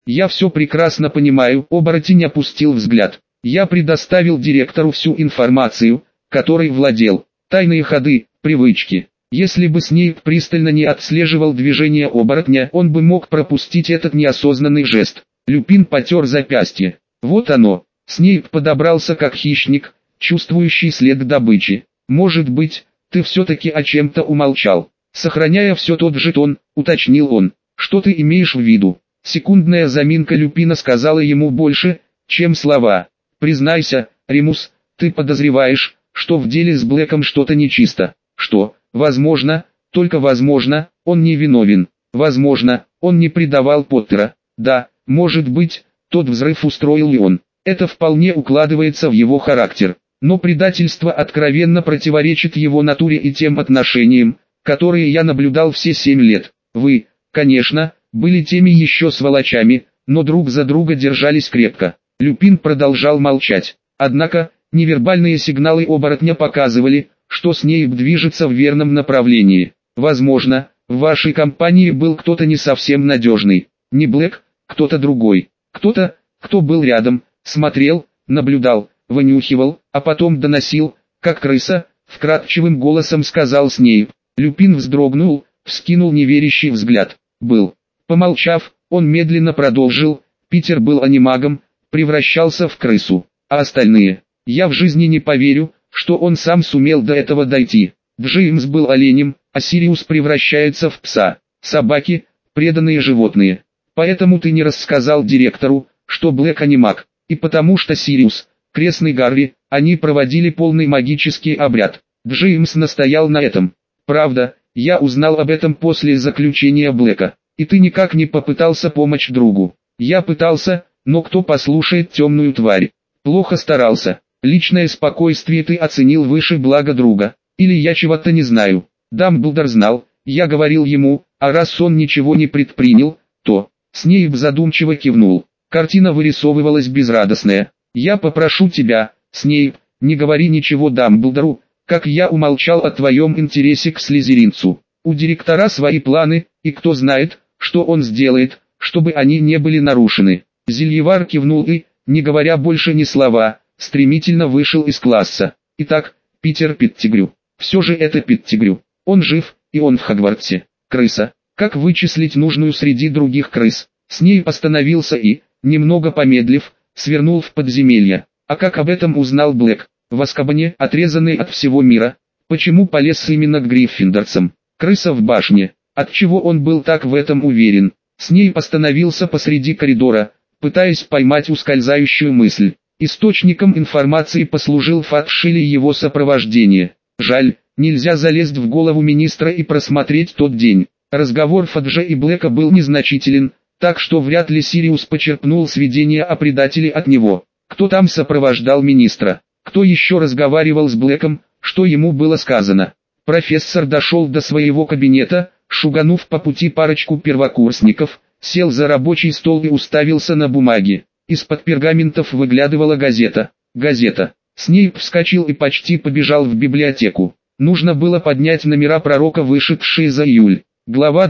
Я все прекрасно понимаю, оборотень опустил взгляд. Я предоставил директору всю информацию, которой владел. Тайные ходы, привычки. Если бы Снейп пристально не отслеживал движения оборотня, он бы мог пропустить этот неосознанный жест. Люпин потер запястье. Вот оно. Снейп подобрался как хищник, чувствующий след добычи. Может быть, ты все-таки о чем-то умолчал. Сохраняя все тот же тон, уточнил он. Что ты имеешь в виду? Секундная заминка Люпина сказала ему больше, чем слова. Признайся, Римус, ты подозреваешь, что в деле с Блэком что-то нечисто. Что, возможно, только возможно, он не виновен. Возможно, он не предавал Поттера. Да, может быть, тот взрыв устроил и он. Это вполне укладывается в его характер. Но предательство откровенно противоречит его натуре и тем отношениям, которые я наблюдал все 7 лет. Вы, конечно, были теми еще сволочами, но друг за друга держались крепко. Люпин продолжал молчать. Однако, невербальные сигналы оборотня показывали, что Снейп движется в верном направлении. Возможно, в вашей компании был кто-то не совсем надежный. Не Блэк, кто-то другой. Кто-то, кто был рядом, смотрел, наблюдал, вынюхивал, а потом доносил, как крыса, вкрадчивым голосом сказал Снейп. Люпин вздрогнул, вскинул неверящий взгляд. Был. Помолчав, он медленно продолжил. Питер был анимагом, превращался в крысу. А остальные? Я в жизни не поверю, что он сам сумел до этого дойти. Джеймс был оленем, а Сириус превращается в пса. Собаки – преданные животные. Поэтому ты не рассказал директору, что Блэк анимаг. И потому что Сириус, крестный Гарри, они проводили полный магический обряд. Джеймс настоял на этом. Правда, я узнал об этом после заключения Блэка. И ты никак не попытался помочь другу. Я пытался, но кто послушает темную тварь? Плохо старался. Личное спокойствие ты оценил выше блага друга. Или я чего-то не знаю. Дамблдор знал, я говорил ему, а раз он ничего не предпринял, то... Снейп задумчиво кивнул. Картина вырисовывалась безрадостная. Я попрошу тебя, Снейп, не говори ничего Дамблдору, как я умолчал о твоем интересе к слизеринцу. У директора свои планы, и кто знает, что он сделает, чтобы они не были нарушены. Зельевар кивнул и, не говоря больше ни слова, стремительно вышел из класса. Итак, Питер Петтигрю. Все же это Петтигрю. Он жив, и он в Хогвартсе. Крыса. Как вычислить нужную среди других крыс? Снейп остановился и, немного помедлив, свернул в подземелье. А как об этом узнал Блэк? В Азкабане, отрезанный от всего мира. Почему полез именно к Гриффиндорцам? Крыса в башне. Отчего он был так в этом уверен? Снейп остановился посреди коридора, пытаясь поймать ускользающую мысль. Источником информации послужил факт Шилли и его сопровождение. Жаль, нельзя залезть в голову министра и просмотреть тот день. Разговор Фаджа и Блэка был незначителен, так что вряд ли Сириус почерпнул сведения о предателе от него. Кто там сопровождал министра? Кто еще разговаривал с Блэком, что ему было сказано? Профессор дошел до своего кабинета, шуганув по пути парочку первокурсников, сел за рабочий стол и уставился на бумаги. Из-под пергаментов выглядывала газета. Газета. Снейп вскочил и почти побежал в библиотеку. Нужно было поднять номера пророка, вышедшие за июль. Глава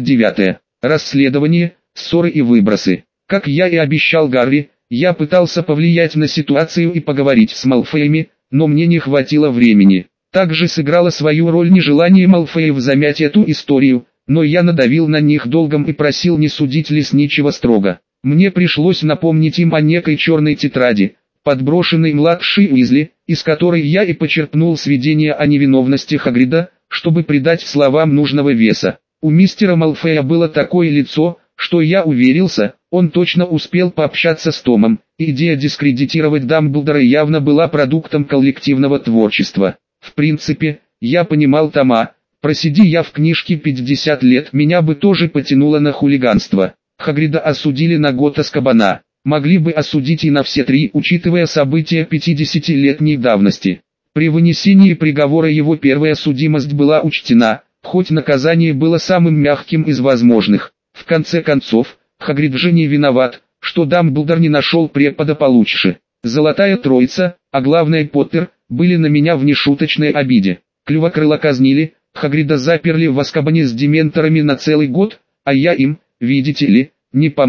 29. Расследование, ссоры и выбросы. Как я и обещал Гарри, я пытался повлиять на ситуацию и поговорить с Малфоями, но мне не хватило времени. Также сыграло свою роль нежелание Малфоев замять эту историю, но я надавил на них долгом и просил не судить лесничего строго. Мне пришлось напомнить им о некой черной тетради, подброшенной младшей Уизли, из которой я и почерпнул сведения о невиновности Хагрида, чтобы придать словам нужного веса. У мистера Малфоя было такое лицо, что я уверился, он точно успел пообщаться с Томом. Идея дискредитировать Дамблдора явно была продуктом коллективного творчества. В принципе, я понимал Тома, просиди я в книжке 50 лет, меня бы тоже потянуло на хулиганство. Хагрида осудили на год Азкабана. Могли бы осудить и на все 3, учитывая события 50-летней давности. При вынесении приговора его первая судимость была учтена, хоть наказание было самым мягким из возможных. В конце концов, Хагрид же не виноват, что Дамблдор не нашел препода получше. Золотая Троица, а главное Поттер, были на меня в нешуточной обиде. Клювокрыла казнили, Хагрида заперли в Азкабане с дементорами на целый год, а я им, видите ли, не помог.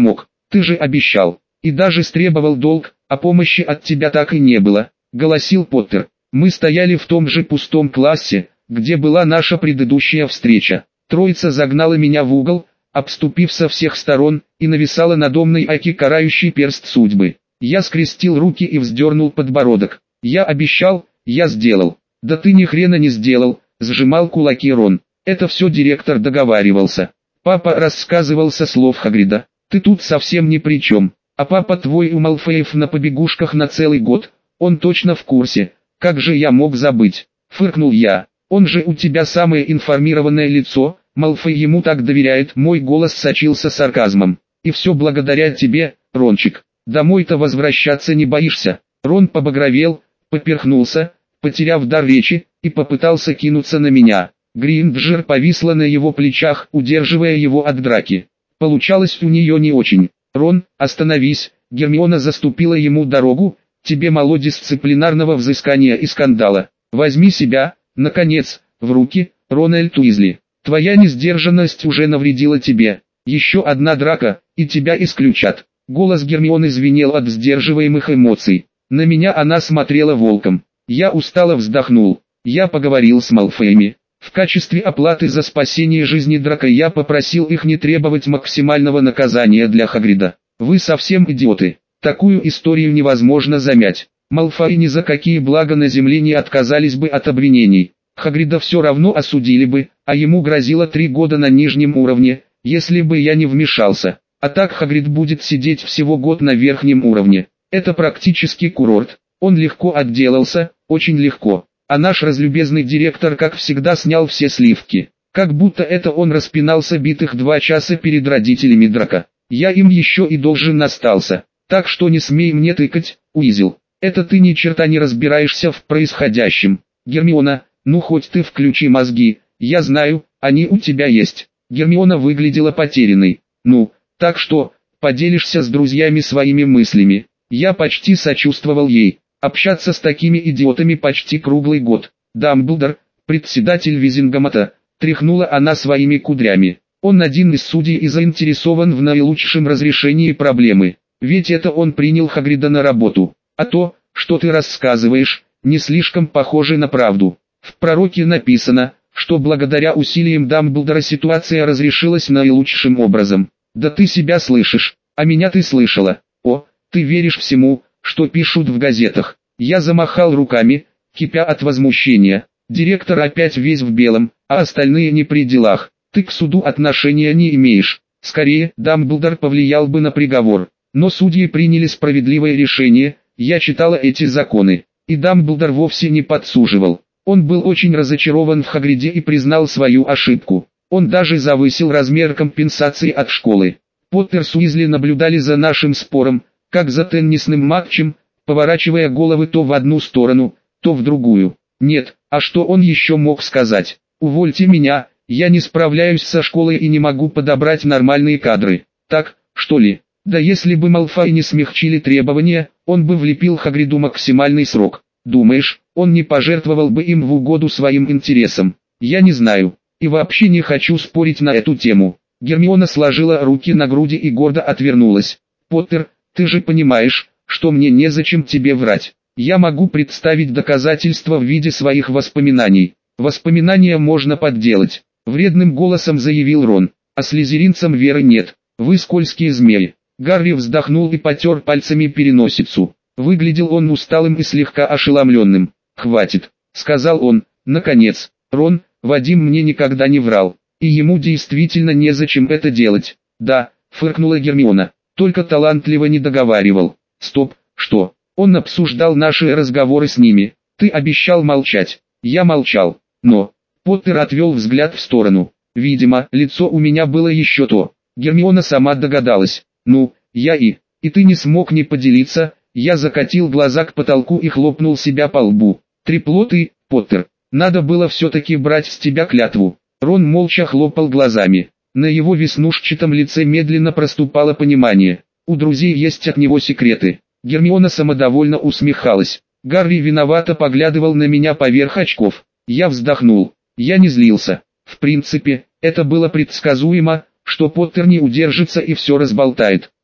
Ты же обещал. И даже стребовал долг, а помощи от тебя так и не было, голосил Поттер. Мы стояли в том же пустом классе, где была наша предыдущая встреча. Троица загнала меня в угол, обступив со всех сторон, и нависала надо мной аки карающий перст судьбы. Я скрестил руки и вздернул подбородок. Я обещал, я сделал. Да ты ни хрена не сделал, сжимал кулаки Рон. Это все директор договаривался. Папа рассказывал со слов Хагрида. Ты тут совсем ни при чем. А папа твой у Малфоев на побегушках на целый год, он точно в курсе. Как же я мог забыть? Фыркнул я. Он же у тебя самое информированное лицо, Малфой ему так доверяет. Мой голос сочился сарказмом. И все благодаря тебе, Рончик. Домой-то возвращаться не боишься? Рон побагровел, поперхнулся, потеряв дар речи, и попытался кинуться на меня. Гринджер повисла на его плечах, удерживая его от драки. Получалось у нее не очень. «Рон, остановись!» Гермиона заступила ему дорогу. «Тебе мало дисциплинарного взыскания и скандала. Возьми себя, наконец, в руки, Рональд Уизли. Твоя несдержанность уже навредила тебе. Еще одна драка, и тебя исключат». Голос Гермионы звенел от сдерживаемых эмоций. На меня она смотрела волком. Я устало вздохнул. Я поговорил с Малфоями. В качестве оплаты за спасение жизни Драко я попросил их не требовать максимального наказания для Хагрида. Вы совсем идиоты. Такую историю невозможно замять. Малфои ни за какие блага на земле не отказались бы от обвинений. Хагрида все равно осудили бы, а ему грозило 3 года на нижнем уровне, если бы я не вмешался. А так Хагрид будет сидеть всего год на верхнем уровне. Это практически курорт. Он легко отделался, очень легко. А наш разлюбезный директор как всегда снял все сливки. Как будто это он распинался битых 2 часа перед родителями Драко. Я им еще и должен остался. Так что не смей мне тыкать, Уизел. Это ты ни черта не разбираешься в происходящем. Гермиона, ну хоть ты включи мозги. Я знаю, они у тебя есть. Гермиона выглядела потерянной. Ну, так что, поделишься с друзьями своими мыслями. Я почти сочувствовал ей. Общаться с такими идиотами почти круглый год. Дамблдор, председатель Визингамата, тряхнула она своими кудрями. Он один из судей и заинтересован в наилучшем разрешении проблемы. Ведь это он принял Хагрида на работу. А то, что ты рассказываешь, не слишком похоже на правду. В пророке написано, что благодаря усилиям Дамблдора ситуация разрешилась наилучшим образом. Да ты себя слышишь, а меня ты слышала. О, ты веришь всему, что пишут в газетах. Я замахал руками, кипя от возмущения. Директор опять весь в белом, а остальные не при делах. Ты к суду отношения не имеешь. Скорее, Дамблдор повлиял бы на приговор. Но судьи приняли справедливое решение. Я читала эти законы. И Дамблдор вовсе не подсуживал. Он был очень разочарован в Хагриде и признал свою ошибку. Он даже завысил размер компенсации от школы. Поттер с Уизли наблюдали за нашим спором, как за теннисным матчем, поворачивая головы то в одну сторону, то в другую. Нет, а что он еще мог сказать? Увольте меня, я не справляюсь со школой и не могу подобрать нормальные кадры. Так, что ли? Да если бы Малфой не смягчили требования, он бы влепил Хагриду максимальный срок. Думаешь, он не пожертвовал бы им в угоду своим интересам? Я не знаю, и вообще не хочу спорить на эту тему. Гермиона сложила руки на груди и гордо отвернулась. Поттер, ты же понимаешь, что мне незачем тебе врать. Я могу представить доказательства в виде своих воспоминаний. Воспоминания можно подделать. Вредным голосом заявил Рон. А слизеринцам веры нет. Вы скользкие змеи. Гарри вздохнул и потер пальцами переносицу. Выглядел он усталым и слегка ошеломленным. «Хватит», — сказал он, наконец. «Рон, Вадим мне никогда не врал. И ему действительно незачем это делать». «Да», — фыркнула Гермиона. «Только талантливо не договаривал». «Стоп, что? Он обсуждал наши разговоры с ними. Ты обещал молчать». Я молчал. Но... Поттер отвел взгляд в сторону. Видимо, лицо у меня было еще то. Гермиона сама догадалась. «Ну, я и ты не смог не поделиться». Я закатил глаза к потолку и хлопнул себя по лбу. «Трепло ты, Поттер. Надо было все-таки брать с тебя клятву». Рон молча хлопал глазами. На его веснушчатом лице медленно проступало понимание. У друзей есть от него секреты. Гермиона самодовольно усмехалась. Гарри виновато поглядывал на меня поверх очков. Я вздохнул. Я не злился. В принципе, это было предсказуемо, что Поттер не удержится и все разболтает.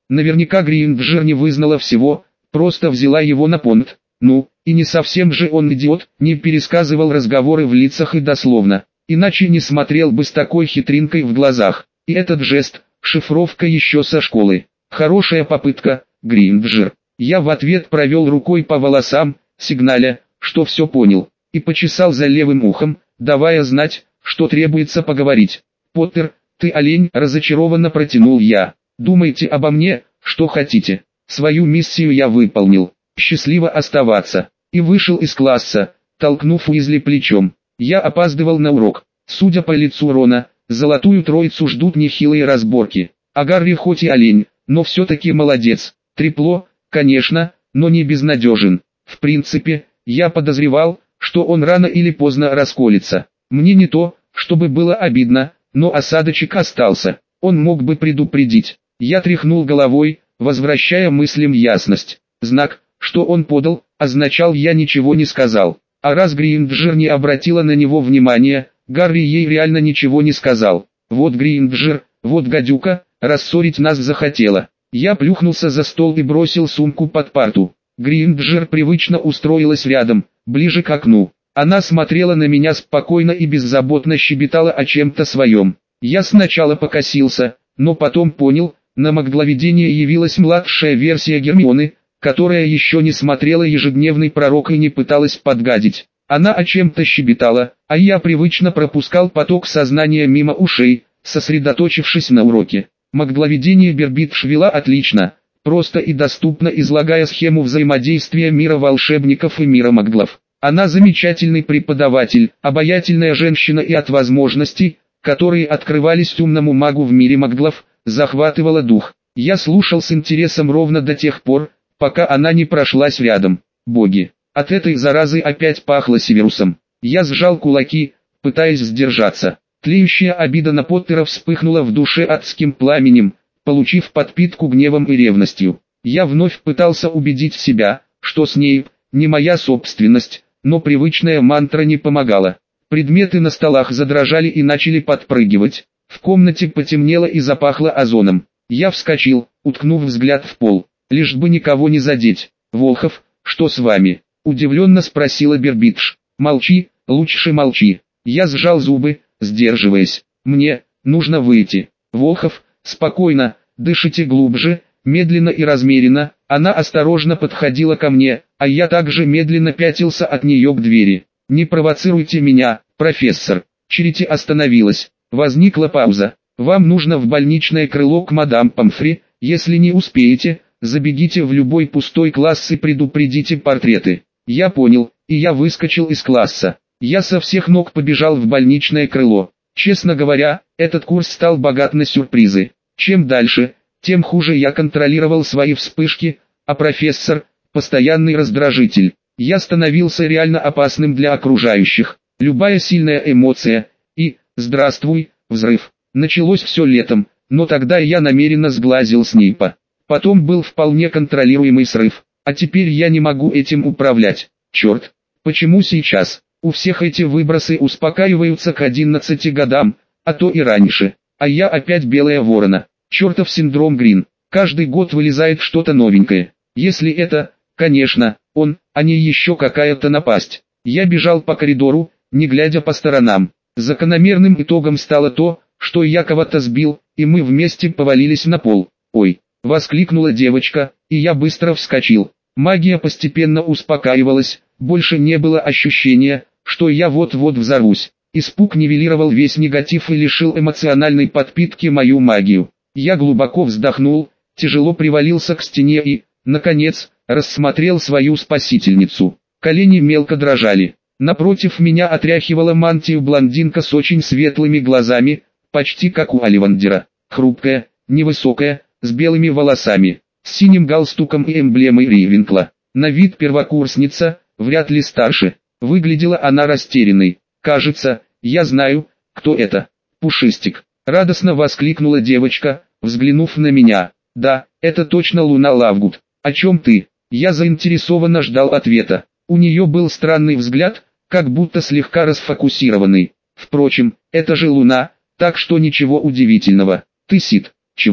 Наверняка Гринджер не вызнала всего, просто взяла его на понт. Ну, и не совсем же он идиот, не пересказывал разговоры в лицах и дословно. Иначе не смотрел бы с такой хитринкой в глазах. И этот жест, шифровка еще со школы. Хорошая попытка, Гринджер. Я в ответ провел рукой по волосам, сигналя, что все понял, и почесал за левым ухом, давая знать, что требуется поговорить. «Поттер, ты олень», — разочарованно протянул я. «Думайте обо мне, что хотите. Свою миссию я выполнил. Счастливо оставаться». И вышел из класса, толкнув Уизли плечом. Я опаздывал на урок. Судя по лицу Рона, золотую троицу ждут нехилые разборки. А Гарри хоть и олень, но все-таки молодец. Трепло, конечно, но не безнадежен. В принципе, я подозревал, что он рано или поздно расколется. Мне не то, чтобы было обидно, но осадочек остался. Он мог бы предупредить. Я тряхнул головой, возвращая мыслям ясность. Знак, что он подал, означал, я ничего не сказал. А раз Гринджер не обратила на него внимания, Гарри ей реально ничего не сказал. Вот Гринджер, вот гадюка, рассорить нас захотела. Я плюхнулся за стол и бросил сумку под парту. Гринджер привычно устроилась рядом, ближе к окну. Она смотрела на меня спокойно и беззаботно щебетала о чем-то своем. Я сначала покосился, но потом понял, на магловидение явилась младшая версия Гермионы, которая еще не смотрела «Ежедневный пророк» и не пыталась подгадить. Она о чем-то щебетала, а я привычно пропускал поток сознания мимо ушей, сосредоточившись на уроке. Магловидение Бербитш вела отлично, просто и доступно излагая схему взаимодействия мира волшебников и мира маглов. Она замечательный преподаватель, обаятельная женщина, и от возможностей, которые открывались умному магу в мире маглов, захватывала дух. Я слушал с интересом ровно до тех пор, пока она не прошлась рядом. Боги, от этой заразы опять пахло Северусом. Я сжал кулаки, пытаясь сдержаться. Тлеющая обида на Поттера вспыхнула в душе адским пламенем, получив подпитку гневом и ревностью. Я вновь пытался убедить себя, что Снейп не моя собственность, но привычная мантра не помогала. Предметы на столах задрожали и начали подпрыгивать. В комнате потемнело и запахло озоном. Я вскочил, уткнув взгляд в пол. Лишь бы никого не задеть. «Волхов, что с вами?» — удивленно спросила Бербитш. «Молчи, лучше молчи». Я сжал зубы, сдерживаясь. «Мне нужно выйти». «Волхов, спокойно, дышите глубже, медленно и размеренно». Она осторожно подходила ко мне, а я также медленно пятился от нее к двери. «Не провоцируйте меня, профессор». Черити остановилась. Возникла пауза. «Вам нужно в больничное крыло к мадам Помфри. Если не успеете, забегите в любой пустой класс и предупредите портреты». Я понял, и я выскочил из класса. Я со всех ног побежал в больничное крыло. Честно говоря, этот курс стал богат на сюрпризы. Чем дальше, тем хуже я контролировал свои вспышки, а профессор – постоянный раздражитель. Я становился реально опасным для окружающих. Любая сильная эмоция и «здравствуй, взрыв». Началось все летом, но тогда я намеренно сглазил Снейпа. Потом был вполне контролируемый срыв, а теперь я не могу этим управлять. Черт, почему сейчас? У всех эти выбросы успокаиваются к 11 годам, а то и раньше. А я опять белая ворона. Чертов синдром Грин. Каждый год вылезает что-то новенькое. Если это, конечно, он, а не еще какая-то напасть. Я бежал по коридору, не глядя по сторонам. Закономерным итогом стало то, что я кого-то сбил, и мы вместе повалились на пол. «Ой!» — воскликнула девочка, и я быстро вскочил. Магия постепенно успокаивалась, больше не было ощущения, что я вот-вот взорвусь. Испуг нивелировал весь негатив и лишил эмоциональной подпитки мою магию. Я глубоко вздохнул, тяжело привалился к стене и, наконец, рассмотрел свою спасительницу. Колени мелко дрожали. Напротив меня отряхивала мантию блондинка с очень светлыми глазами, почти как у Оливандера. Хрупкая, невысокая, с белыми волосами, с синим галстуком и эмблемой Ривенкла. На вид первокурсница, вряд ли старше. Выглядела она растерянной. «Кажется, я знаю, кто это. Пушистик!» — радостно воскликнула девочка, взглянув на меня. «Да, это точно Луна Лавгуд. О чем ты?» Я заинтересованно ждал ответа. У нее был странный взгляд, как будто слегка расфокусированный. Впрочем, это же Луна, так что ничего удивительного. «Ты Сид. Чего?»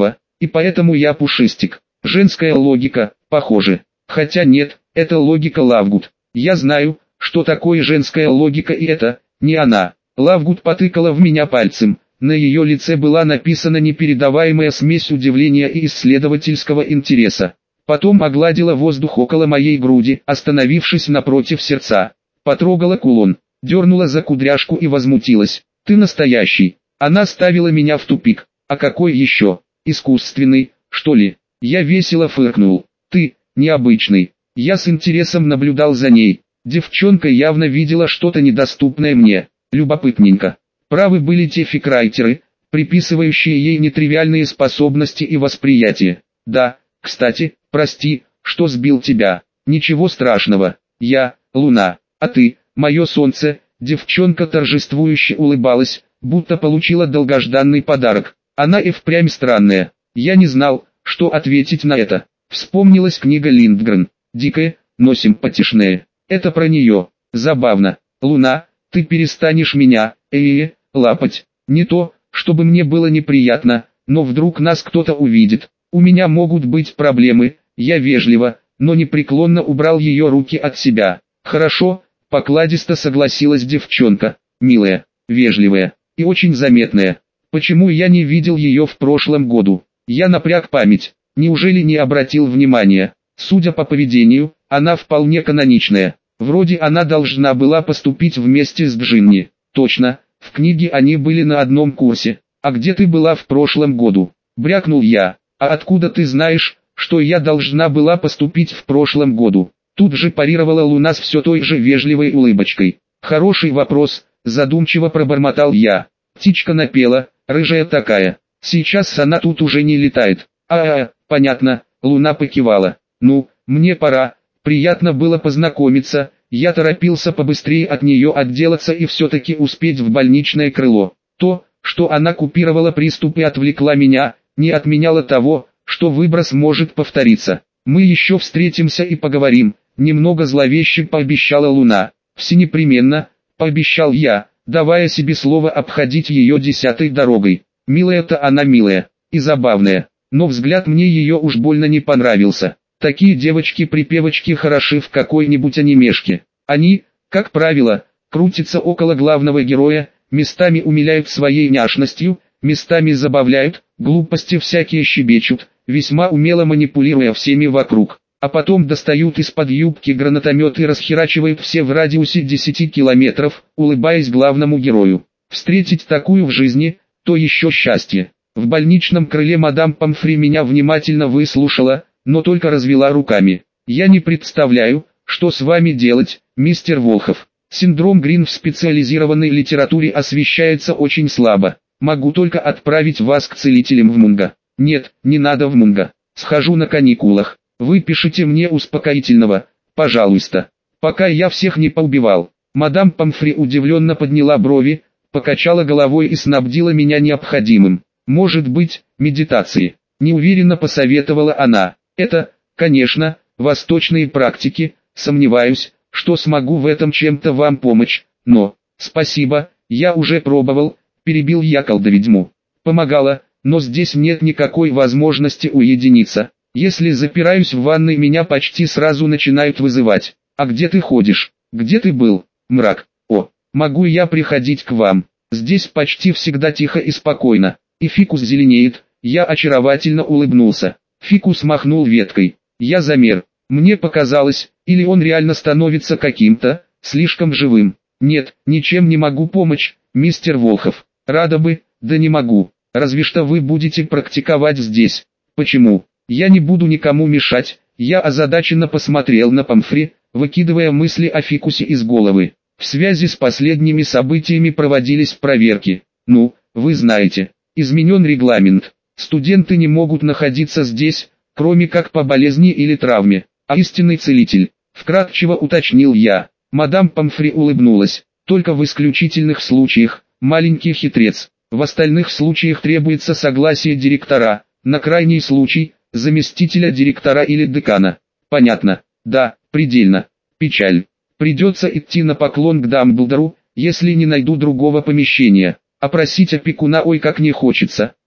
и поэтому я пушистик. Женская логика, похоже. Хотя нет, это логика Лавгуд. Я знаю, что такое женская логика, и это не она. Лавгуд потыкала в меня пальцем. На ее лице была написана непередаваемая смесь удивления и исследовательского интереса. Потом огладила воздух около моей груди, остановившись напротив сердца. Потрогала кулон, дернула за кудряшку и возмутилась. «Ты настоящий!» Она ставила меня в тупик. «А какой еще? Искусственный, что ли?» Я весело фыркнул. «Ты, необычный». Я с интересом наблюдал за ней. Девчонка явно видела что-то недоступное мне. Любопытненько. Правы были те фикрайтеры, приписывающие ей нетривиальные способности и восприятие. «Да, кстати, прости, что сбил тебя. Ничего страшного. Я, Луна, а ты, мое солнце». Девчонка торжествующе улыбалась, будто получила долгожданный подарок. Она и впрямь странная. Я не знал, что ответить на это. Вспомнилась книга Линдгрен. Дикая, но симпатичная. Это про нее. Забавно. «Луна, ты перестанешь меня, лапать. Не то, чтобы мне было неприятно, но вдруг нас кто-то увидит. У меня могут быть проблемы». Я вежливо, но непреклонно убрал ее руки от себя. «Хорошо», покладисто согласилась девчонка. «Милая, вежливая и очень заметная. Почему я не видел ее в прошлом году?» Я напряг память. Неужели не обратил внимания? Судя по поведению, она вполне каноничная. Вроде она должна была поступить вместе с Джинни. Точно, в книге они были на одном курсе. «А где ты была в прошлом году?» Брякнул я. «А откуда ты знаешь, что я должна была поступить в прошлом году?» Тут же парировала Луна с все той же вежливой улыбочкой. «Хороший вопрос», задумчиво пробормотал я. Птичка напела, рыжая такая. Сейчас она тут уже не летает. Понятно, Луна покивала. «Ну, мне пора, приятно было познакомиться». Я торопился побыстрее от нее отделаться и все-таки успеть в больничное крыло. То, что она купировала приступ и отвлекла меня, не отменяло того, что выброс может повториться. «Мы еще встретимся и поговорим», немного зловеще пообещала Луна. «Все непременно», пообещал я, давая себе слово обходить ее 10-й дорогой. Милая-то она милая и забавная, но взгляд мне ее уж больно не понравился. Такие девочки-припевочки хороши в какой-нибудь анимешке. Они, как правило, крутятся около главного героя, местами умиляют своей няшностью, местами забавляют, глупости всякие щебечут, весьма умело манипулируя всеми вокруг. А потом достают из-под юбки гранатомет и расхерачивают все в радиусе 10 километров, улыбаясь главному герою. Встретить такую в жизни – то еще счастье. В больничном крыле мадам Помфри меня внимательно выслушала, но только развела руками. «Я не представляю, что с вами делать, мистер Волхов. Синдром Грин в специализированной литературе освещается очень слабо. Могу только отправить вас к целителям в Мунго». «Нет, не надо в Мунго. Схожу на каникулах. Выпишите мне успокоительного, пожалуйста. Пока я всех не поубивал». Мадам Помфри удивленно подняла брови, покачала головой и снабдила меня необходимым. «Может быть, медитации?» Неуверенно посоветовала она. «Это, конечно, восточные практики, сомневаюсь, что смогу в этом чем-то вам помочь, но...» «Спасибо, я уже пробовал», перебил я колдоведьму. «Помогало, но здесь нет никакой возможности уединиться. Если запираюсь в ванной, меня почти сразу начинают вызывать. А где ты ходишь? Где ты был? Мрак. О, могу я приходить к вам? Здесь почти всегда тихо и спокойно». И фикус зеленеет. Я очаровательно улыбнулся. Фикус махнул веткой. Я замер. Мне показалось, или он реально становится каким-то, слишком живым. «Нет, ничем не могу помочь, мистер Волхов. Рада бы, да не могу. Разве что вы будете практиковать здесь». «Почему? Я не буду никому мешать». Я озадаченно посмотрел на Помфри, выкидывая мысли о фикусе из головы. В связи с последними событиями проводились проверки. «Ну, вы знаете, изменен регламент. Студенты не могут находиться здесь, кроме как по болезни или травме. А истинный целитель», вкратчиво уточнил я. Мадам Помфри улыбнулась. «Только в исключительных случаях, маленький хитрец. В остальных случаях требуется согласие директора, на крайний случай, заместителя директора или декана». «Понятно. Да, предельно. Печаль. Придется идти на поклон к Дамблдору, если не найду другого помещения. А просить опекуна ой как не хочется».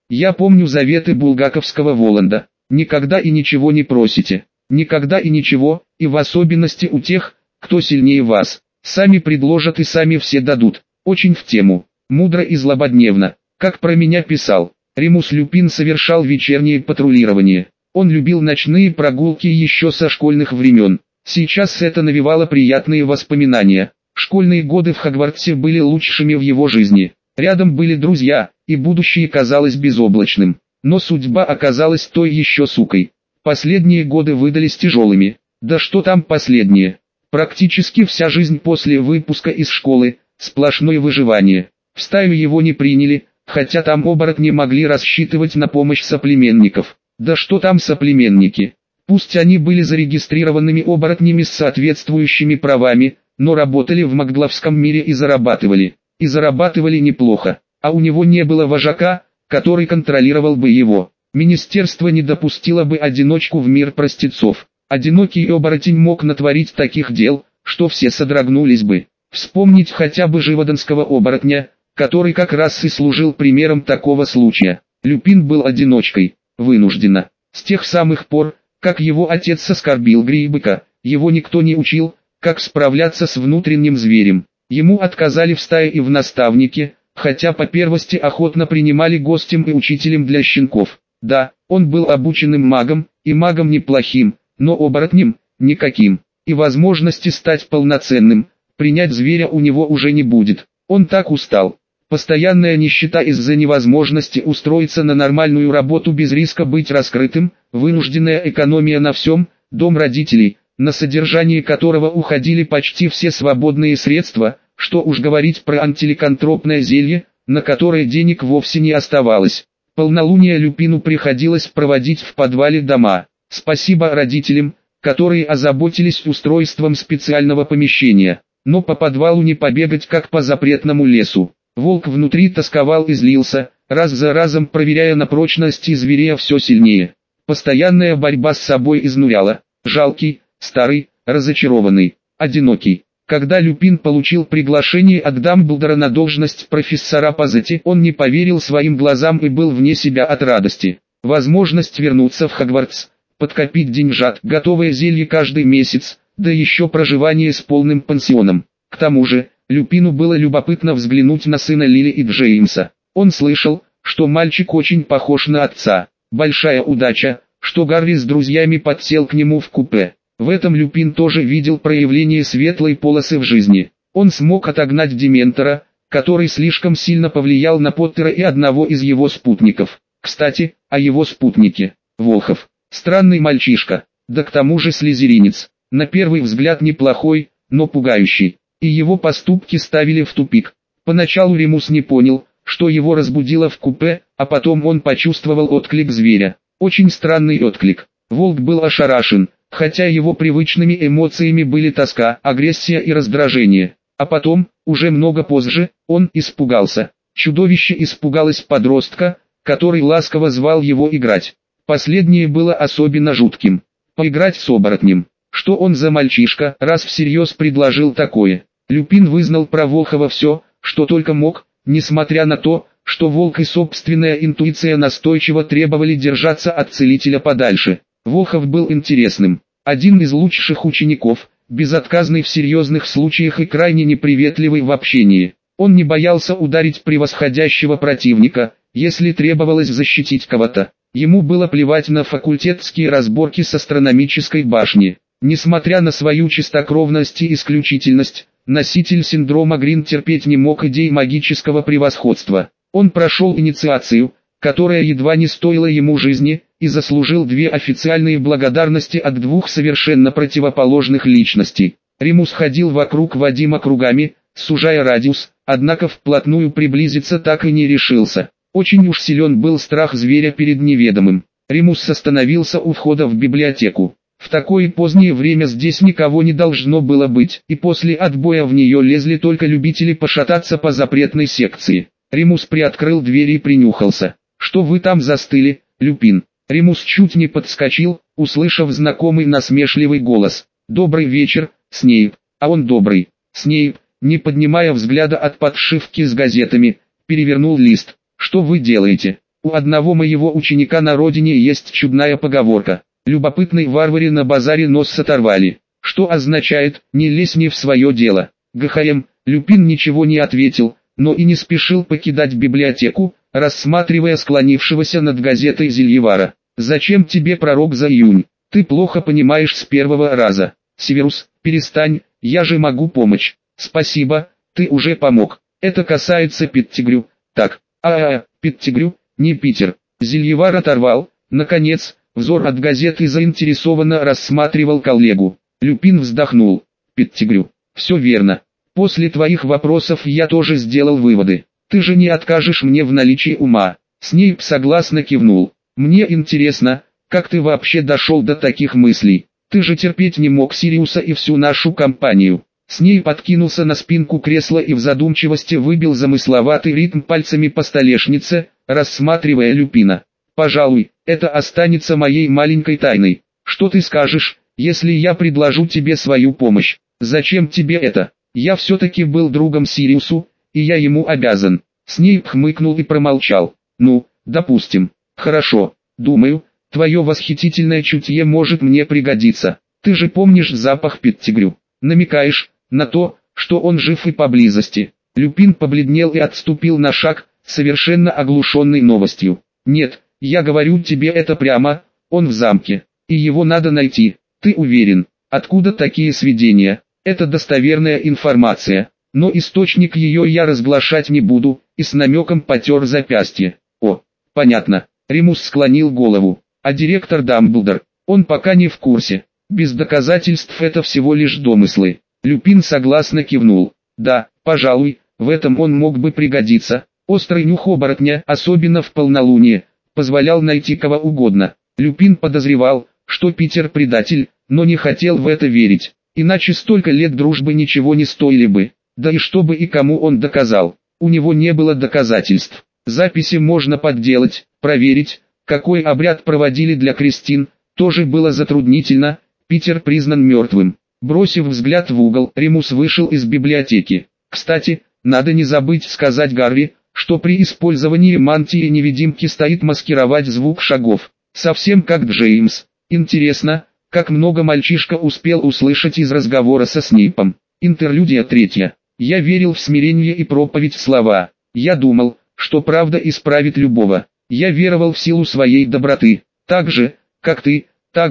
Я помню заветы булгаковского Воланда. Никогда и ничего не просите. Никогда и ничего, и в особенности у тех, кто сильнее вас. Сами предложат и сами все дадут. Очень в тему. Мудро и злободневно. Как про меня писал. Ремус Люпин совершал вечернее патрулирование. Он любил ночные прогулки еще со школьных времен. Сейчас это навевало приятные воспоминания. Школьные годы в Хогвартсе были лучшими в его жизни. Рядом были друзья, и будущее казалось безоблачным. Но судьба оказалась той еще сукой. Последние годы выдались тяжелыми. Да что там последние? Практически вся жизнь после выпуска из школы – сплошное выживание. В стаю его не приняли, хотя там оборотни могли рассчитывать на помощь соплеменников. Да что там соплеменники? Пусть они были зарегистрированными оборотнями с соответствующими правами, но работали в Магдловском мире и зарабатывали. И зарабатывали неплохо. А у него не было вожака, который контролировал бы его. Министерство не допустило бы одиночку в мир простецов. Одинокий оборотень мог натворить таких дел, что все содрогнулись бы. Вспомнить хотя бы живодонского оборотня, который как раз и служил примером такого случая. Люпин был одиночкой, вынужденно. С тех самых пор, как его отец оскорбил Грибыка, его никто не учил, как справляться с внутренним зверем. Ему отказали в стае и в наставнике, хотя по первости охотно принимали гостем и учителем для щенков. Да, он был обученным магом, и магом неплохим, но оборотнем – никаким. И возможности стать полноценным, принять зверя у него уже не будет. Он так устал. Постоянная нищета из-за невозможности устроиться на нормальную работу без риска быть раскрытым, вынужденная экономия на всем, дом родителей, на содержание которого уходили почти все свободные средства, что уж говорить про антиликантропное зелье, на которое денег вовсе не оставалось. Полнолуние Люпину приходилось проводить в подвале дома. Спасибо родителям, которые озаботились устройством специального помещения. Но по подвалу не побегать как по запретному лесу. Волк внутри тосковал и злился, раз за разом проверяя на прочность и зверея все сильнее. Постоянная борьба с собой изнуряла. Жалкий, старый, разочарованный, одинокий. Когда Люпин получил приглашение от Дамблдора на должность профессора по ЗЭТи, он не поверил своим глазам и был вне себя от радости. Возможность вернуться в Хогвартс, подкопить деньжат, готовое зелье каждый месяц, да еще проживание с полным пансионом. К тому же, Люпину было любопытно взглянуть на сына Лили и Джеймса. Он слышал, что мальчик очень похож на отца. Большая удача, что Гарри с друзьями подсел к нему в купе. В этом Люпин тоже видел проявление светлой полосы в жизни. Он смог отогнать Дементора, который слишком сильно повлиял на Поттера и одного из его спутников. Кстати, о его спутнике. Волхов. Странный мальчишка, да к тому же слизеринец. На первый взгляд неплохой, но пугающий. И его поступки ставили в тупик. Поначалу Ремус не понял, что его разбудило в купе, а потом он почувствовал отклик зверя. Очень странный отклик. Волк был ошарашен, хотя его привычными эмоциями были тоска, агрессия и раздражение. А потом, уже много позже, он испугался. Чудовище испугалось подростка, который ласково звал его играть. Последнее было особенно жутким. Поиграть с оборотнем. Что он за мальчишка, раз всерьез предложил такое? Люпин вызнал про Волхова все, что только мог, несмотря на то, что Волк и собственная интуиция настойчиво требовали держаться от целителя подальше. Волхов был интересным. Один из лучших учеников, безотказный в серьезных случаях и крайне неприветливый в общении. Он не боялся ударить превосходящего противника, если требовалось защитить кого-то. Ему было плевать на факультетские разборки с астрономической башни. Несмотря на свою чистокровность и исключительность, носитель синдрома Грин терпеть не мог идей магического превосходства. Он прошел инициацию, которая едва не стоила ему жизни, и заслужил 2 официальные благодарности от 2 совершенно противоположных личностей. Ремус ходил вокруг Вадима кругами, сужая радиус, однако вплотную приблизиться так и не решился. Очень уж силен был страх зверя перед неведомым. Ремус остановился у входа в библиотеку. В такое позднее время здесь никого не должно было быть, и после отбоя в нее лезли только любители пошататься по запретной секции. Ремус приоткрыл дверь и принюхался. «Что вы там застыли, Люпин?» Ремус чуть не подскочил, услышав знакомый насмешливый голос. «Добрый вечер, Снейп». А он добрый. Снейп, не поднимая взгляда от подшивки с газетами, перевернул лист. «Что вы делаете?» У одного моего ученика на родине есть чудная поговорка: любопытной варваре на базаре нос оторвали. Что означает: не лезь не в свое дело. ГХМ. Люпин ничего не ответил, но и не спешил покидать библиотеку, рассматривая склонившегося над газетой Зельевара. «Зачем тебе пророк за июнь? Ты плохо понимаешь с первого раза. Северус, перестань, я же могу помочь». «Спасибо, ты уже помог. Это касается Петтигрю». «Так, Петтигрю, не Питер». Зельевар оторвал, наконец, взор от газеты и заинтересованно рассматривал коллегу. Люпин вздохнул. «Петтигрю. Все верно. После твоих вопросов я тоже сделал выводы. Ты же не откажешь мне в наличии ума». Снейп согласно кивнул. «Мне интересно, как ты вообще дошел до таких мыслей? Ты же терпеть не мог Сириуса и всю нашу компанию». Снейп откинулся на спинку кресла и в задумчивости выбил замысловатый ритм пальцами по столешнице, рассматривая Люпина. «Пожалуй, это останется моей маленькой тайной. Что ты скажешь, если я предложу тебе свою помощь? Зачем тебе это? Я все-таки был другом Сириусу, и я ему обязан». Снейп хмыкнул и промолчал. «Ну, допустим. Хорошо. Думаю, твое восхитительное чутье может мне пригодиться. Ты же помнишь запах Петтигрю. Намекаешь на то, что он жив и поблизости». Люпин побледнел и отступил на шаг, совершенно оглушенный новостью. «Нет, я говорю тебе это прямо, он в замке, и его надо найти. Ты уверен? Откуда такие сведения? Это достоверная информация, но источник ее я разглашать не буду», и с намеком потер запястье. «О, понятно». Ремус склонил голову. «А директор Дамблдор, он пока не в курсе. Без доказательств это всего лишь домыслы». Люпин согласно кивнул. «Да, пожалуй, в этом он мог бы пригодиться. Острый нюх оборотня, особенно в полнолуние, позволял найти кого угодно». Люпин подозревал, что Питер предатель, но не хотел в это верить. Иначе столько лет дружбы ничего не стоили бы. Да и что бы и кому он доказал. У него не было доказательств. Записи можно подделать, проверить, какой обряд проводили для крестин, тоже было затруднительно. Питер признан мертвым. Бросив взгляд в угол, Ремус вышел из библиотеки. Кстати, надо не забыть сказать Гарри, что при использовании мантии-невидимки стоит маскировать звук шагов. Совсем как Джеймс. Интересно, как много мальчишка успел услышать из разговора со Снейпом. Интерлюдия 3. Я верил в смирение и проповедь слова. Я думал, что правда исправит любого. Я веровал в силу своей доброты. Так же, как ты.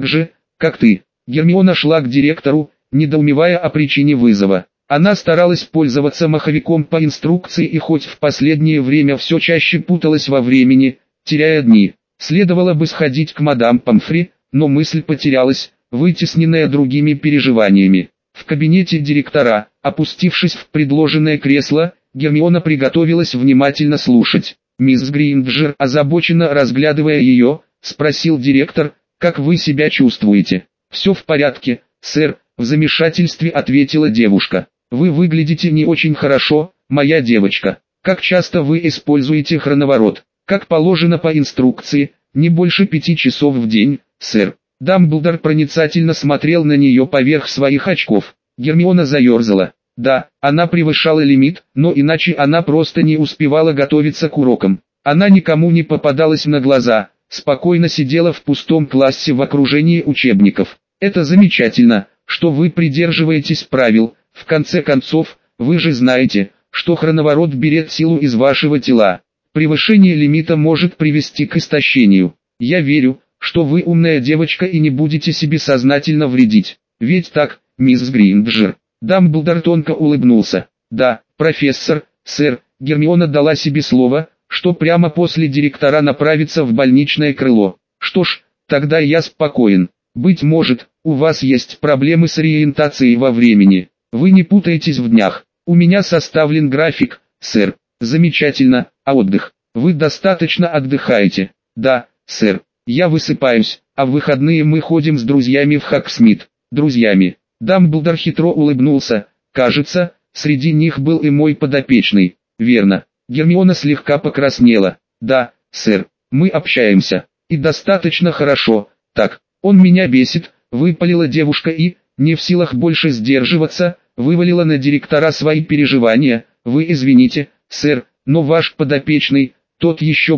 Гермиона шла к директору, недоумевая о причине вызова. Она старалась пользоваться маховиком по инструкции и хоть в последнее время все чаще путалась во времени, теряя дни. Следовало бы сходить к мадам Помфри, но мысль потерялась, вытесненная другими переживаниями. В кабинете директора, опустившись в предложенное кресло, Гермиона приготовилась внимательно слушать. «Мисс Гринджер», озабоченно разглядывая ее, спросил директор: «Как вы себя чувствуете?» «Все в порядке, сэр», в замешательстве ответила девушка. «Вы выглядите не очень хорошо, моя девочка. Как часто вы используете хроноворот?» «Как положено по инструкции, не больше 5 часов в день, сэр». Дамблдор проницательно смотрел на нее поверх своих очков. Гермиона заерзала. Да, она превышала лимит, но иначе она просто не успевала готовиться к урокам. Она никому не попадалась на глаза, спокойно сидела в пустом классе в окружении учебников. «Это замечательно, что вы придерживаетесь правил, в конце концов, вы же знаете, что хроноворот берет силу из вашего тела. Превышение лимита может привести к истощению. Я верю, что вы умная девочка и не будете себе сознательно вредить. Ведь так, мисс Гринджер?» Дамблдор тонко улыбнулся. «Да, профессор, сэр». Гермиона дала себе слово, что прямо после директора направится в больничное крыло. «Что ж, тогда я спокоен. Быть может, у вас есть проблемы с ориентацией во времени. Вы не путаетесь в днях. У меня составлен график, сэр». «Замечательно, а отдых? Вы достаточно отдыхаете?» «Да, сэр. Я высыпаюсь, а в выходные мы ходим с друзьями в Хогсмит». «Друзьями?» Дамблдор хитро улыбнулся. «Кажется, среди них был и мой подопечный». «Верно». Гермиона слегка покраснела. «Да, сэр, мы общаемся. И достаточно хорошо. Так, он меня бесит», выпалила девушка и, не в силах больше сдерживаться, вывалила на директора свои переживания. «Вы извините, сэр, но ваш подопечный, тот еще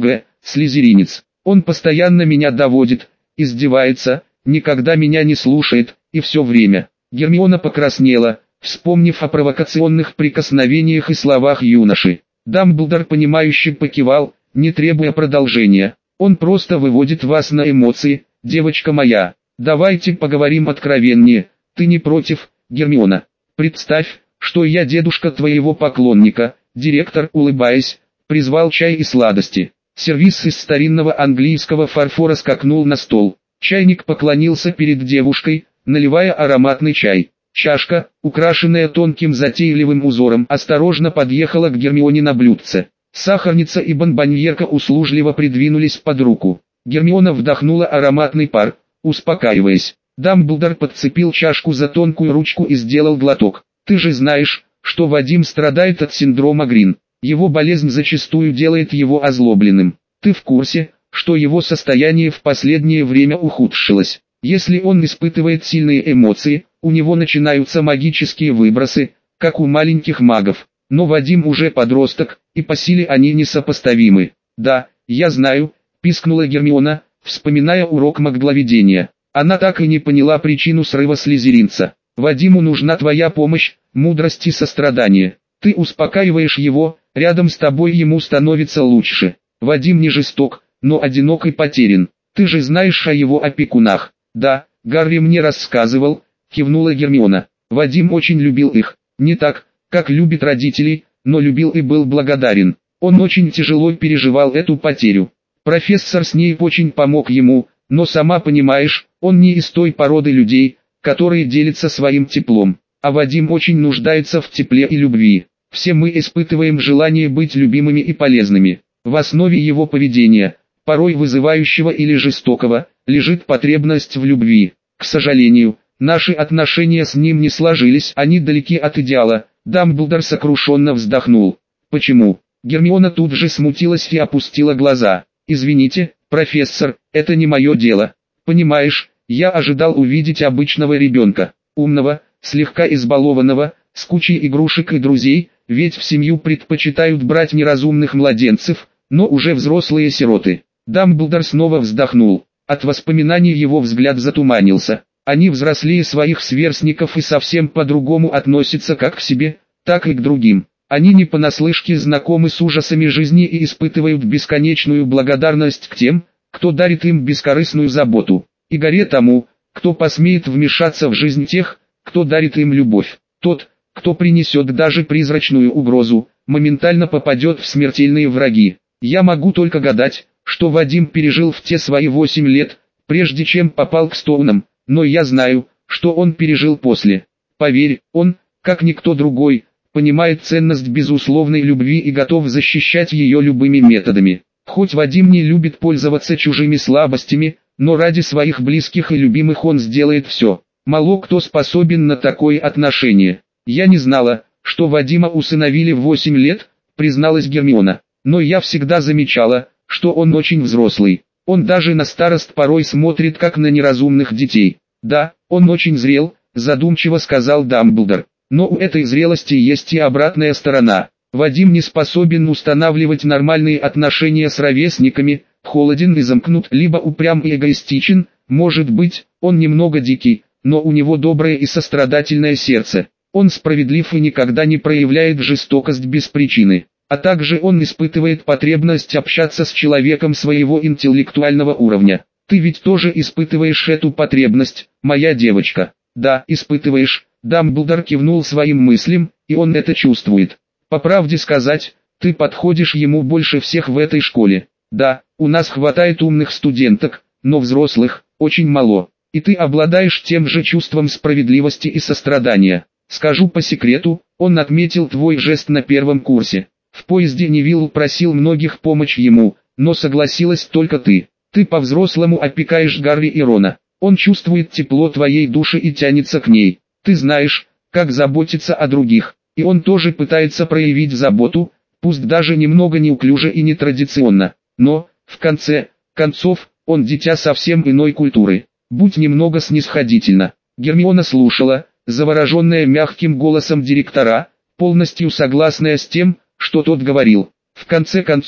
слизеринец. Он постоянно меня доводит, издевается, никогда меня не слушает, и все время. Гермиона покраснела, вспомнив о провокационных прикосновениях и словах юноши. Дамблдор понимающе покивал, не требуя продолжения. Он просто выводит вас на эмоции, девочка моя. Давайте поговорим откровеннее. Ты не против, Гермиона? Представь, что я дедушка твоего поклонника. Директор, улыбаясь, призвал чай и сладости. Сервиз из старинного английского фарфора скакнул на стол. Чайник поклонился перед девушкой, наливая ароматный чай. Чашка, украшенная тонким затейливым узором, осторожно подъехала к Гермионе на блюдце. Сахарница и бонбоньерка услужливо придвинулись под руку. Гермиона вдохнула ароматный пар, успокаиваясь. Дамблдор подцепил чашку за тонкую ручку и сделал глоток. «Ты же знаешь, что Вадим страдает от синдрома Грин. Его болезнь зачастую делает его озлобленным. Ты в курсе, что его состояние в последнее время ухудшилось? Если он испытывает сильные эмоции, у него начинаются магические выбросы, как у маленьких магов. Но Вадим уже подросток, и по силе они несопоставимы». «Да, я знаю», — пискнула Гермиона, вспоминая урок магловедения. Она так и не поняла причину срыва слизеринца. «Вадиму нужна твоя помощь, мудрость и сострадание. Ты успокаиваешь его, рядом с тобой ему становится лучше. Вадим не жесток, но одинок и потерян. Ты же знаешь о его опекунах». «Да, Гарри мне рассказывал», — кивнула Гермиона. «Вадим очень любил их. Не так, как любит родителей, но любил и был благодарен. Он очень тяжело переживал эту потерю. Профессор Снейп очень помог ему, но сама понимаешь, он не из той породы людей, которые делятся своим теплом. А Вадим очень нуждается в тепле и любви. Все мы испытываем желание быть любимыми и полезными. В основе его поведения, порой вызывающего или жестокого, лежит потребность в любви. К сожалению, наши отношения с ним не сложились, они далеки от идеала». Дамблдор сокрушенно вздохнул. «Почему?» Гермиона тут же смутилась и опустила глаза. «Извините, профессор, это не мое дело. Понимаешь, я ожидал увидеть обычного ребенка, умного, слегка избалованного, с кучей игрушек и друзей, ведь в семью предпочитают брать неразумных младенцев, но уже взрослые сироты». Дамблдор снова вздохнул. От воспоминаний его взгляд затуманился. Они взрослее своих сверстников и совсем по-другому относятся как к себе, так и к другим. Они не понаслышке знакомы с ужасами жизни и испытывают бесконечную благодарность к тем, кто дарит им бескорыстную заботу, и горе тому, кто посмеет вмешаться в жизнь тех, кто дарит им любовь. Тот, кто принесет даже призрачную угрозу, моментально попадет в смертельные враги. Я могу только гадать, что Вадим пережил в те свои 8 лет, прежде чем попал к Стоунам, но я знаю, что он пережил после. Поверь, он, как никто другой, понимает ценность безусловной любви и готов защищать ее любыми методами. Хоть Вадим не любит пользоваться чужими слабостями, но ради своих близких и любимых он сделает все. Мало кто способен на такое отношение. «Я не знала, что Вадима усыновили в 8 лет», призналась Гермиона. «Но я всегда замечала, что он очень взрослый. Он даже на старость порой смотрит как на неразумных детей». «Да, он очень зрел», задумчиво сказал Дамблдор. «Но у этой зрелости есть и обратная сторона. Вадим не способен устанавливать нормальные отношения с ровесниками, холоден и замкнут, либо упрям и эгоистичен, может быть, он немного дикий, но у него доброе и сострадательное сердце. Он справедлив и никогда не проявляет жестокость без причины. А также он испытывает потребность общаться с человеком своего интеллектуального уровня. Ты ведь тоже испытываешь эту потребность, моя девочка?» «Да, испытываешь», Дамблдор кивнул своим мыслям, и он это чувствует. «По правде сказать, ты подходишь ему больше всех в этой школе. Да, у нас хватает умных студенток, но взрослых очень мало. И ты обладаешь тем же чувством справедливости и сострадания. Скажу по секрету, он отметил твой жест на первом курсе. В поезде Невилл просил многих помочь ему, но согласилась только ты. Ты по-взрослому опекаешь Гарри и Рона. Он чувствует тепло твоей души и тянется к ней. Ты знаешь, как заботиться о других, и он тоже пытается проявить заботу, пусть даже немного неуклюже и нетрадиционно. Но, в конце концов, он дитя совсем иной культуры. Будь немного снисходительна». Гермиона слушала, завороженная мягким голосом директора, полностью согласная с тем, что тот говорил. В конце концов,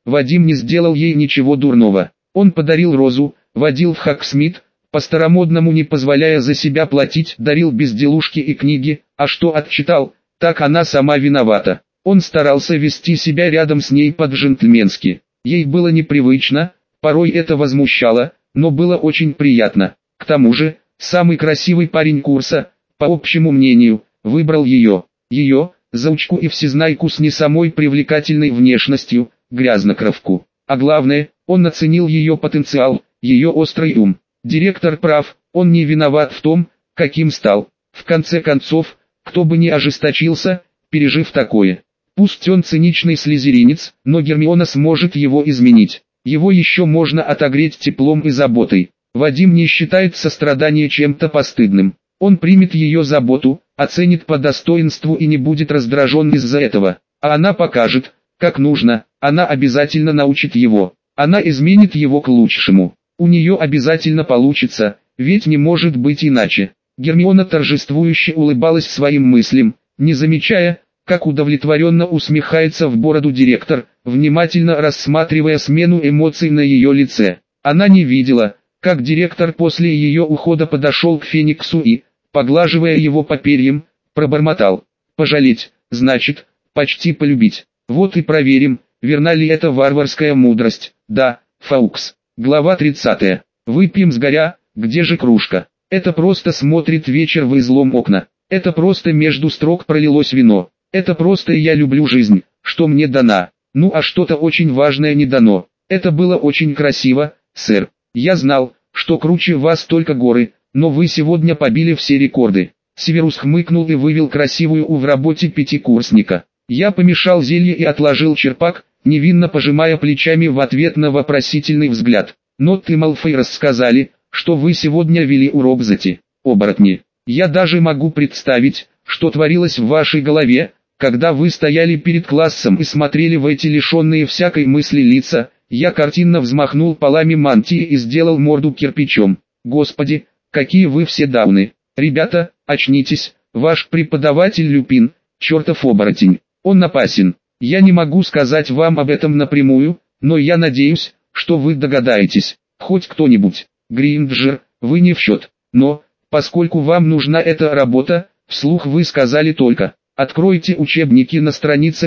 Вадим не сделал ей ничего дурного. Он подарил розу, водил в Хаксмит, по-старомодному не позволяя за себя платить, дарил безделушки и книги, а что отчитал, так она сама виновата. Он старался вести себя рядом с ней по-джентльменски. Ей было непривычно, порой это возмущало, но было очень приятно. К тому же, самый красивый парень курса, по общему мнению, выбрал ее. Ее, заучку и всезнайку с не самой привлекательной внешностью, грязнокровку. А главное, он оценил ее потенциал, ее острый ум. Директор прав, он не виноват в том, каким стал. В конце концов, кто бы ни ожесточился, пережив такое. Пусть он циничный слизеринец, но Гермиона сможет его изменить. Его еще можно отогреть теплом и заботой. Вадим не считает сострадание чем-то постыдным. Он примет ее заботу, оценит по достоинству и не будет раздражен из-за этого. А она покажет, как нужно, она обязательно научит его. Она изменит его к лучшему. У нее обязательно получится, ведь не может быть иначе. Гермиона торжествующе улыбалась своим мыслям, не замечая, как удовлетворенно усмехается в бороду директор, внимательно рассматривая смену эмоций на ее лице. Она не видела, как директор после ее ухода подошел к Фениксу и, поглаживая его по перьям, пробормотал: «Пожалеть, значит, почти полюбить. Вот и проверим, верна ли эта варварская мудрость». Да, Фаукс. Глава 30. Выпьем с горя, где же кружка? Это просто смотрит вечер в излом окна. Это просто между строк пролилось вино. Это просто я люблю жизнь, что мне дана. Ну а что-то очень важное не дано. Это было очень красиво, сэр. Я знал, что круче вас только горы, но вы сегодня побили все рекорды. Северус хмыкнул и вывел красивую в работе пятикурсника. Я помешал зелье и отложил черпак, невинно пожимая плечами в ответ на вопросительный взгляд. Но ты, Малфой, рассказали, что вы сегодня вели урок зати, оборотни. Я даже могу представить, что творилось в вашей голове, когда вы стояли перед классом и смотрели в эти лишенные всякой мысли лица. Я картинно взмахнул полами мантии и сделал морду кирпичом. Господи, какие вы все дауны. Ребята, очнитесь, ваш преподаватель Люпин, чертов оборотень. Он опасен. Я не могу сказать вам об этом напрямую, но я надеюсь, что вы догадаетесь. Хоть кто-нибудь. Гринджер, вы не в счет. Но, поскольку вам нужна эта работа, вслух вы сказали только: «Откройте учебники на странице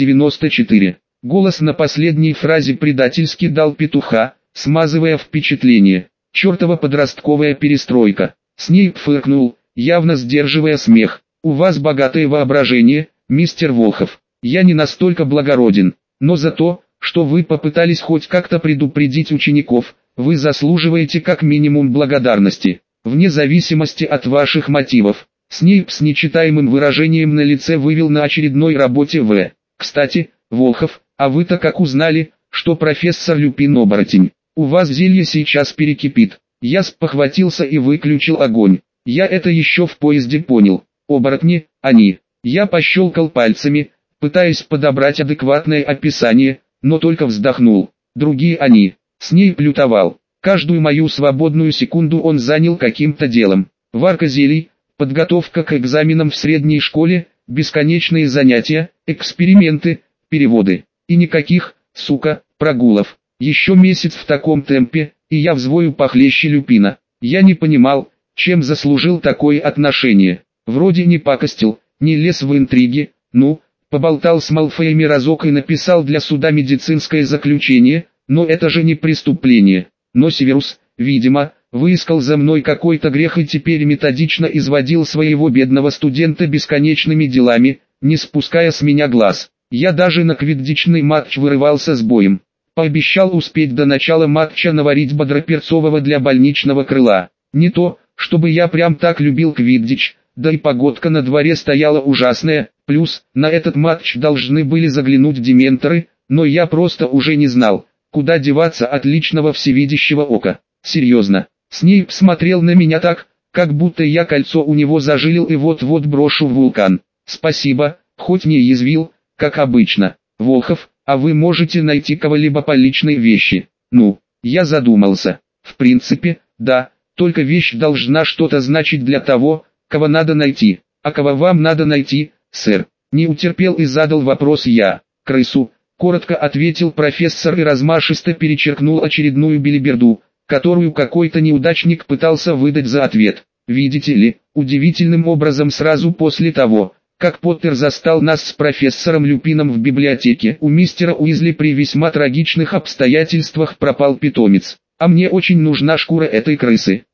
394». Голос на последней фразе предательски дал петуха, смазывая впечатление. Чертова подростковая перестройка. Снейп фыркнул, явно сдерживая смех. У вас богатое воображение, мистер Волхов. Я не настолько благороден, но за то, что вы попытались хоть как-то предупредить учеников, вы заслуживаете как минимум благодарности, вне зависимости от ваших мотивов. Снейп с нечитаемым выражением на лице вывел на очередной работе В. Кстати, Волхов, а вы-то как узнали, что профессор Люпин оборотень? У вас зелье сейчас перекипит. Я спохватился и выключил огонь. Я это еще в поезде понял. Оборотни, они. Я пощелкал пальцами, пытаясь подобрать адекватное описание, но только вздохнул. Другие они. Снейп лютовал. Каждую мою свободную секунду он занял каким-то делом. Варка зелий, подготовка к экзаменам в средней школе, бесконечные занятия, эксперименты, переводы. И никаких, сука, прогулов. Еще месяц в таком темпе, и я взвою похлеще Люпина. Я не понимал, чем заслужил такое отношение. Вроде не пакостил, не лез в интриги, поболтал с Малфоями разок и написал для суда медицинское заключение, но это же не преступление. Но Северус, видимо, выискал за мной какой-то грех и теперь методично изводил своего бедного студента бесконечными делами, не спуская с меня глаз. Я даже на квиддичный матч вырывался с боем. Пообещал успеть до начала матча наварить бодроперцового для больничного крыла. Не то, чтобы я прям так любил квиддич, да и погодка на дворе стояла ужасная, плюс, на этот матч должны были заглянуть дементоры, но я просто уже не знал, куда деваться от личного всевидящего ока. Серьезно, Снейп смотрел на меня так, как будто я кольцо у него зажилил и вот-вот брошу в вулкан. Спасибо, хоть не язвил, как обычно. Волхов, а вы можете найти кого-либо по личной вещи? Я задумался. В принципе, да, только вещь должна что-то значить для того, кого надо найти. А кого вам надо найти, сэр? Не утерпел и задал вопрос я. Крысу, коротко ответил профессор и размашисто перечеркнул очередную белиберду, которую какой-то неудачник пытался выдать за ответ. Видите ли, удивительным образом сразу после того, как Поттер застал нас с профессором Люпином в библиотеке, у мистера Уизли при весьма трагичных обстоятельствах пропал питомец. А мне очень нужна шкура этой крысы.